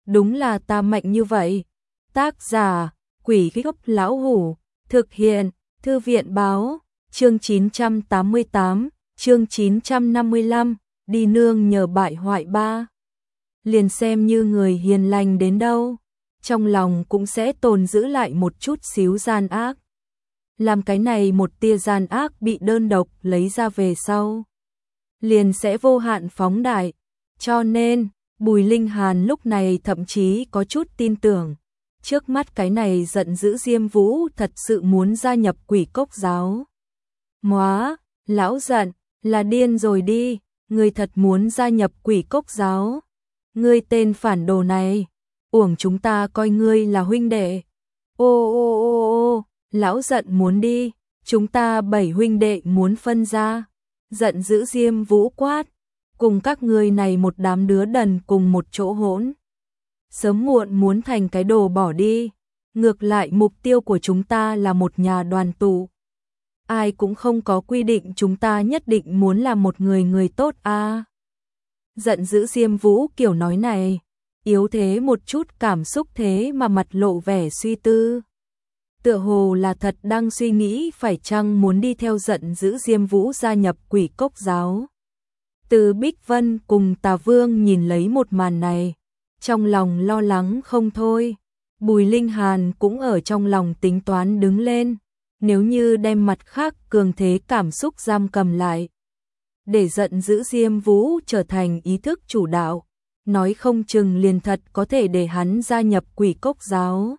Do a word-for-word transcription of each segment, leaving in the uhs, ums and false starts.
đúng là ta mạnh như vậy. Tác giả, Quỷ Gốc Lão Hủ, thực hiện, Thư viện báo, chương chín trăm tám mươi tám, chương chín trăm năm mươi lăm, đi nương nhờ bại hoại ba. Liền xem như người hiền lành đến đâu, trong lòng cũng sẽ tồn giữ lại một chút xíu gian ác. Làm cái này một tia gian ác bị đơn độc lấy ra về sau, liền sẽ vô hạn phóng đại. Cho nên, Bùi Linh Hàn lúc này thậm chí có chút tin tưởng, trước mắt cái này giận dữ Diêm Vũ thật sự muốn gia nhập Quỷ Cốc giáo. Móa, lão giận, là điên rồi đi, ngươi thật muốn gia nhập Quỷ Cốc giáo. Ngươi tên phản đồ này, uổng chúng ta coi ngươi là huynh đệ. Ô ô ô ô, lão giận muốn đi, chúng ta bảy huynh đệ muốn phân ra. Giận dữ Diêm Vũ quát, cùng các ngươi này một đám đứa đần cùng một chỗ hỗn. Sớm muộn muốn thành cái đồ bỏ đi, ngược lại mục tiêu của chúng ta là một nhà đoàn tụ. Ai cũng không có quy định chúng ta nhất định muốn là một người người tốt a. À. Giận dữ Diêm Vũ kiểu nói này, yếu thế một chút cảm xúc thế mà mặt lộ vẻ suy tư. Tựa hồ là thật đang suy nghĩ phải chăng muốn đi theo giận dữ Diêm Vũ gia nhập Quỷ Cốc giáo. Từ Bích Vân cùng Tà Vương nhìn lấy một màn này, trong lòng lo lắng không thôi. Bùi Linh Hàn cũng ở trong lòng tính toán đứng lên, nếu như đem mặt khác cường thế cảm xúc giam cầm lại, để giận dữ Diêm Vũ trở thành ý thức chủ đạo, nói không chừng liền thật có thể để hắn gia nhập Quỷ Cốc giáo.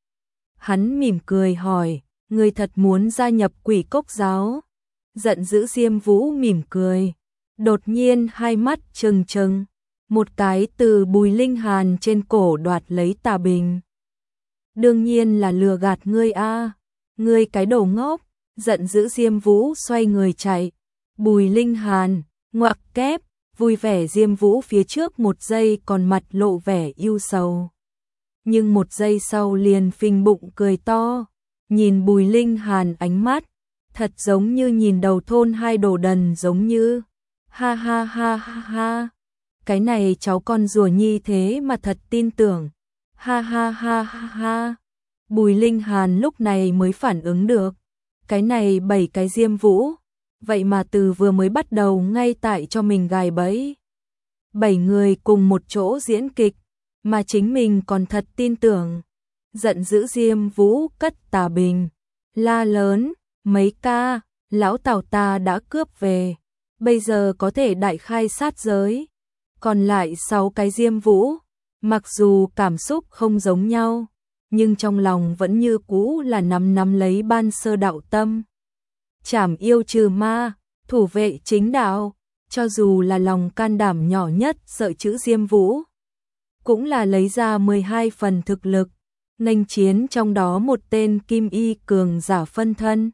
Hắn mỉm cười hỏi, ngươi thật muốn gia nhập Quỷ Cốc giáo? Giận dữ Diêm Vũ mỉm cười, đột nhiên hai mắt trừng trừng, một cái từ Bùi Linh Hàn trên cổ đoạt lấy tà bình. Đương nhiên là lừa gạt ngươi a, ngươi cái đồ ngốc. Giận dữ Diêm Vũ xoay người chạy. Bùi Linh Hàn, ngoặc kép, vui vẻ Diêm Vũ phía trước một giây còn mặt lộ vẻ yêu sầu. Nhưng một giây sau liền phình bụng cười to, nhìn Bùi Linh Hàn ánh mắt, thật giống như nhìn đầu thôn hai đồ đần giống như. Ha ha ha ha ha, cái này cháu con rùa nhi thế mà thật tin tưởng. Ha ha ha ha ha, Bùi Linh Hàn lúc này mới phản ứng được, cái này bảy cái Diêm Vũ, vậy mà từ vừa mới bắt đầu ngay tại cho mình gài bẫy. Bảy người cùng một chỗ diễn kịch, mà chính mình còn thật tin tưởng. Giận dữ Diêm Vũ cất tà bình, la lớn, mấy ca, lão Tào ta đã cướp về, bây giờ có thể đại khai sát giới. Còn lại sáu cái Diêm Vũ, mặc dù cảm xúc không giống nhau, nhưng trong lòng vẫn như cũ là nắm nắm lấy ban sơ đạo tâm. Trảm yêu trừ ma, thủ vệ chính đạo, cho dù là lòng can đảm nhỏ nhất sợ chữ Diêm Vũ, cũng là lấy ra mười hai phần thực lực, nghênh chiến trong đó một tên kim y cường giả phân thân.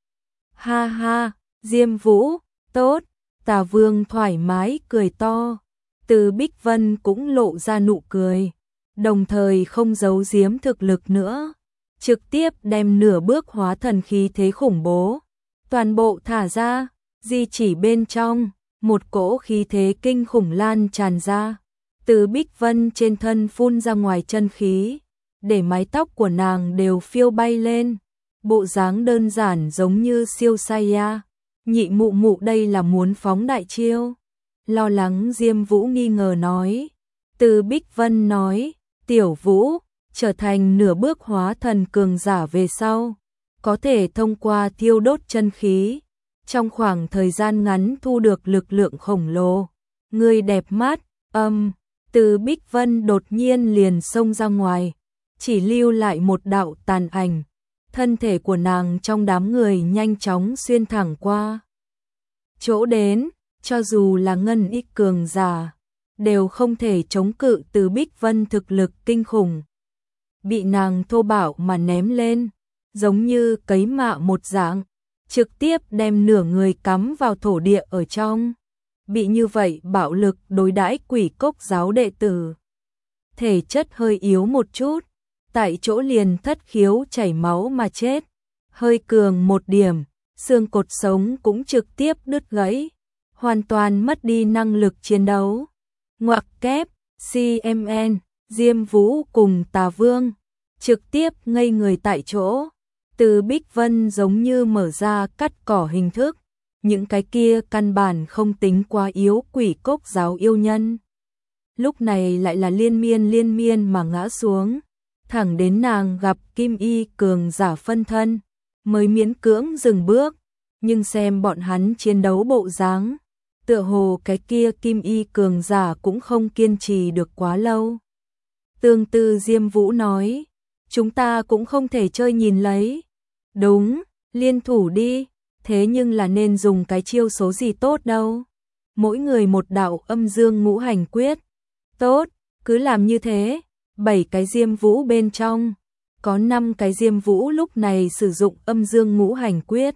Ha ha, Diêm Vũ, tốt, Tà Vương thoải mái cười to, Từ Bích Vân cũng lộ ra nụ cười, đồng thời không giấu giếm thực lực nữa, trực tiếp đem nửa bước hóa thần khí thế khủng bố, toàn bộ thả ra, di chỉ bên trong, một cỗ khí thế kinh khủng lan tràn ra. Từ Bích Vân trên thân phun ra ngoài chân khí, để mái tóc của nàng đều phiêu bay lên, bộ dáng đơn giản giống như siêu Saiya. Nhị mụ mụ đây là muốn phóng đại chiêu. Lo lắng Diêm Vũ nghi ngờ nói. Từ Bích Vân nói, Tiểu Vũ, trở thành nửa bước hóa thần cường giả về sau, có thể thông qua thiêu đốt chân khí, trong khoảng thời gian ngắn thu được lực lượng khổng lồ. Ngươi đẹp mắt, âm. Từ Bích Vân đột nhiên liền xông ra ngoài, chỉ lưu lại một đạo tàn ảnh, thân thể của nàng trong đám người nhanh chóng xuyên thẳng qua. Chỗ đến, cho dù là ngân ích cường giả, đều không thể chống cự Từ Bích Vân thực lực kinh khủng. Bị nàng thô bạo mà ném lên, giống như cấy mạ một dạng, trực tiếp đem nửa người cắm vào thổ địa ở trong. Bị như vậy bạo lực đối đãi Quỷ Cốc giáo đệ tử, thể chất hơi yếu một chút, tại chỗ liền thất khiếu chảy máu mà chết. Hơi cường một điểm, xương cột sống cũng trực tiếp đứt gãy, hoàn toàn mất đi năng lực chiến đấu. Ngoặc kép, xê em en, Diêm Vũ cùng Tà Vương trực tiếp ngây người tại chỗ. Từ Bích Vân giống như mở ra cắt cỏ hình thức, những cái kia căn bản không tính quá yếu quỷ cốc giáo yêu nhân. Lúc này lại là liên miên liên miên mà ngã xuống, thẳng đến nàng gặp Kim Y cường giả phân thân, mới miễn cưỡng dừng bước, nhưng xem bọn hắn chiến đấu bộ dáng, tựa hồ cái kia Kim Y cường giả cũng không kiên trì được quá lâu. Tương Tư Diêm Vũ nói, chúng ta cũng không thể chơi nhìn lấy. Đúng, liên thủ đi, thế nhưng là nên dùng cái chiêu số gì tốt đâu. Mỗi người một đạo âm dương ngũ hành quyết. Tốt, cứ làm như thế. Bảy cái Diêm Vũ bên trong, có năm cái Diêm Vũ lúc này sử dụng âm dương ngũ hành quyết.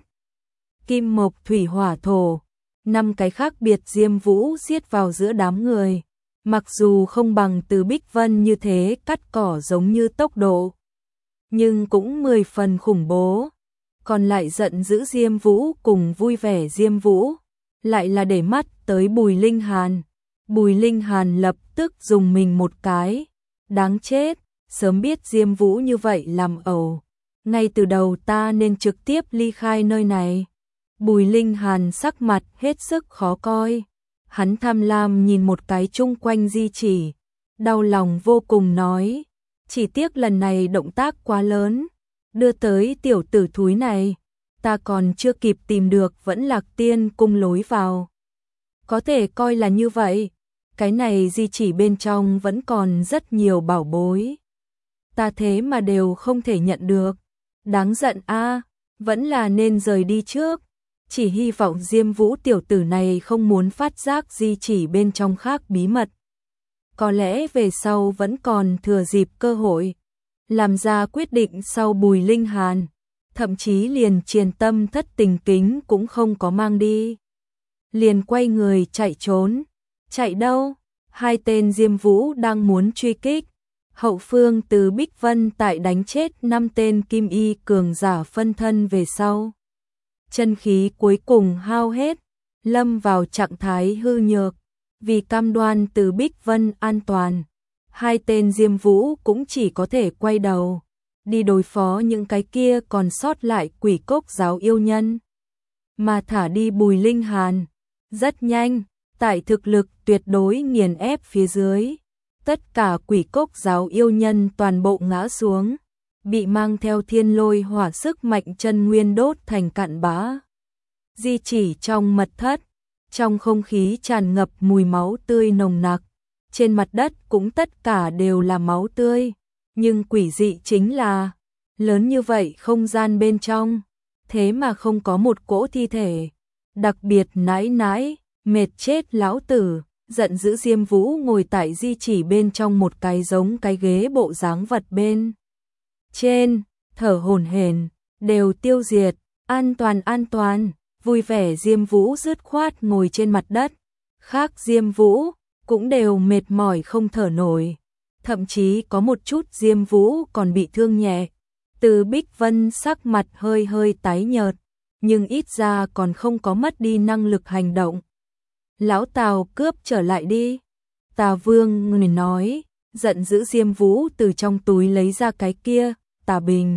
Kim mộc thủy hỏa thổ, năm cái khác biệt Diêm Vũ giết vào giữa đám người. Mặc dù không bằng Từ Bích Vân như thế cắt cỏ giống như tốc độ, nhưng cũng mười phần khủng bố. Còn lại giận dữ Diêm Vũ cùng vui vẻ Diêm Vũ, lại là để mắt tới Bùi Linh Hàn. Bùi Linh Hàn lập tức dùng mình một cái, đáng chết, sớm biết Diêm Vũ như vậy làm ẩu, ngay từ đầu ta nên trực tiếp ly khai nơi này. Bùi Linh Hàn sắc mặt hết sức khó coi, hắn tham lam nhìn một cái chung quanh di chỉ, đau lòng vô cùng nói, chỉ tiếc lần này động tác quá lớn, đưa tới tiểu tử thúi này, ta còn chưa kịp tìm được Vẫn Lạc Tiên cung lối vào. Có thể coi là như vậy, cái này di chỉ bên trong vẫn còn rất nhiều bảo bối. Ta thế mà đều không thể nhận được, đáng giận a, vẫn là nên rời đi trước. Chỉ hy vọng Diêm Vũ tiểu tử này không muốn phát giác di chỉ bên trong khác bí mật. Có lẽ về sau vẫn còn thừa dịp cơ hội làm ra quyết định sau Bùi Linh Hàn, thậm chí liền Triền Tâm Thất Tình Kính cũng không có mang đi. Liền quay người chạy trốn. Chạy đâu? Hai tên Diêm Vũ đang muốn truy kích. Hậu phương Từ Bích Vân tại đánh chết năm tên Kim Y cường giả phân thân về sau. Chân khí cuối cùng hao hết, lâm vào trạng thái hư nhược. Vì cam đoan Từ Bích Vân an toàn, hai tên Diêm Vũ cũng chỉ có thể quay đầu, đi đối phó những cái kia còn sót lại quỷ cốc giáo yêu nhân. Mà thả đi Bùi Linh Hàn, rất nhanh, tại thực lực tuyệt đối nghiền ép phía dưới, tất cả quỷ cốc giáo yêu nhân toàn bộ ngã xuống, bị mang theo thiên lôi hỏa sức mạnh chân nguyên đốt thành cặn bã. Di chỉ trong mật thất, trong không khí tràn ngập mùi máu tươi nồng nặc, trên mặt đất cũng tất cả đều là máu tươi, nhưng quỷ dị chính là, lớn như vậy không gian bên trong, thế mà không có một cỗ thi thể, đặc biệt nãi nãi, mệt chết lão tử, giận dữ Diêm Vũ ngồi tại di chỉ bên trong một cái giống cái ghế bộ dáng vật bên trên, thở hổn hển, đều tiêu diệt, an toàn an toàn. Vui vẻ Diêm Vũ dứt khoát ngồi trên mặt đất, khác Diêm Vũ cũng đều mệt mỏi không thở nổi, thậm chí có một chút Diêm Vũ còn bị thương nhẹ. Từ Bích Vân sắc mặt hơi hơi tái nhợt, nhưng ít ra còn không có mất đi năng lực hành động. Lão Tào cướp trở lại đi. Tà Vương người nói, giận dữ Diêm Vũ từ trong túi lấy ra cái kia, tà bình.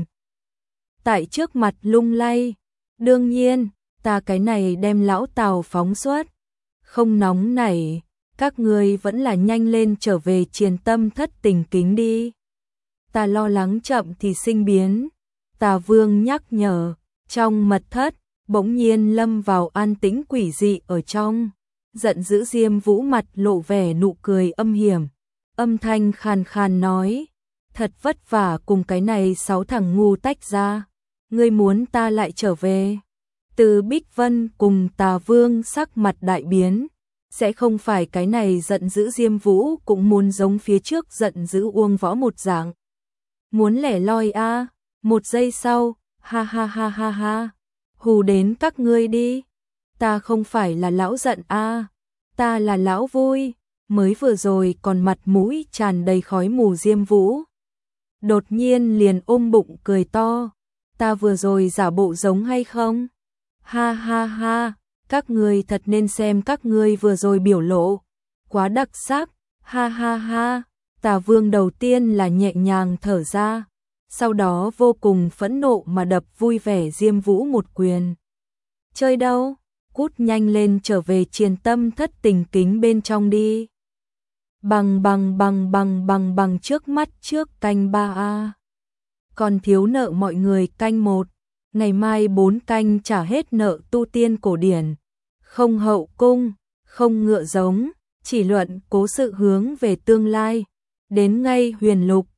Tại trước mặt lung lay, đương nhiên, ta cái này đem lão Tào phóng xuất, không nóng nảy, các ngươi vẫn là nhanh lên trở về Triền Tâm Thất Tình Kính đi. Ta lo lắng chậm thì sinh biến. Tà Vương nhắc nhở, trong mật thất, bỗng nhiên lâm vào an tĩnh quỷ dị ở trong. Giận dữ Diêm Vũ mặt lộ vẻ nụ cười âm hiểm, âm thanh khàn khàn nói, thật vất vả cùng cái này sáu thằng ngu tách ra, ngươi muốn ta lại trở về. Từ Bích Vân cùng Tà Vương sắc mặt đại biến, sẽ không phải cái này giận dữ Diêm Vũ cũng muốn giống phía trước giận dữ Uông Võ một dạng. Muốn lẻ loi a, à? Một giây sau, ha ha ha ha ha, hù đến các ngươi đi. Ta không phải là lão giận a, à? Ta là lão vui, mới vừa rồi còn mặt mũi tràn đầy khói mù Diêm Vũ. Đột nhiên liền ôm bụng cười to, ta vừa rồi giả bộ giống hay không? Ha ha ha, các ngươi thật nên xem các ngươi vừa rồi biểu lộ, quá đặc sắc, ha ha ha, ta Tà Vương đầu tiên là nhẹ nhàng thở ra, sau đó vô cùng phẫn nộ mà đập vui vẻ Diêm Vũ một quyền. Chơi đâu? Cút nhanh lên trở về Triền Tâm Thất Tình Kính bên trong đi. Bằng bằng bằng bằng bằng bằng trước mắt trước canh ba a. Còn thiếu nợ mọi người canh một, ngày mai bốn canh trả hết nợ tu tiên cổ điển. Không hậu cung, không ngựa giống, chỉ luận cố sự hướng về tương lai. Đến ngay Huyền Lục,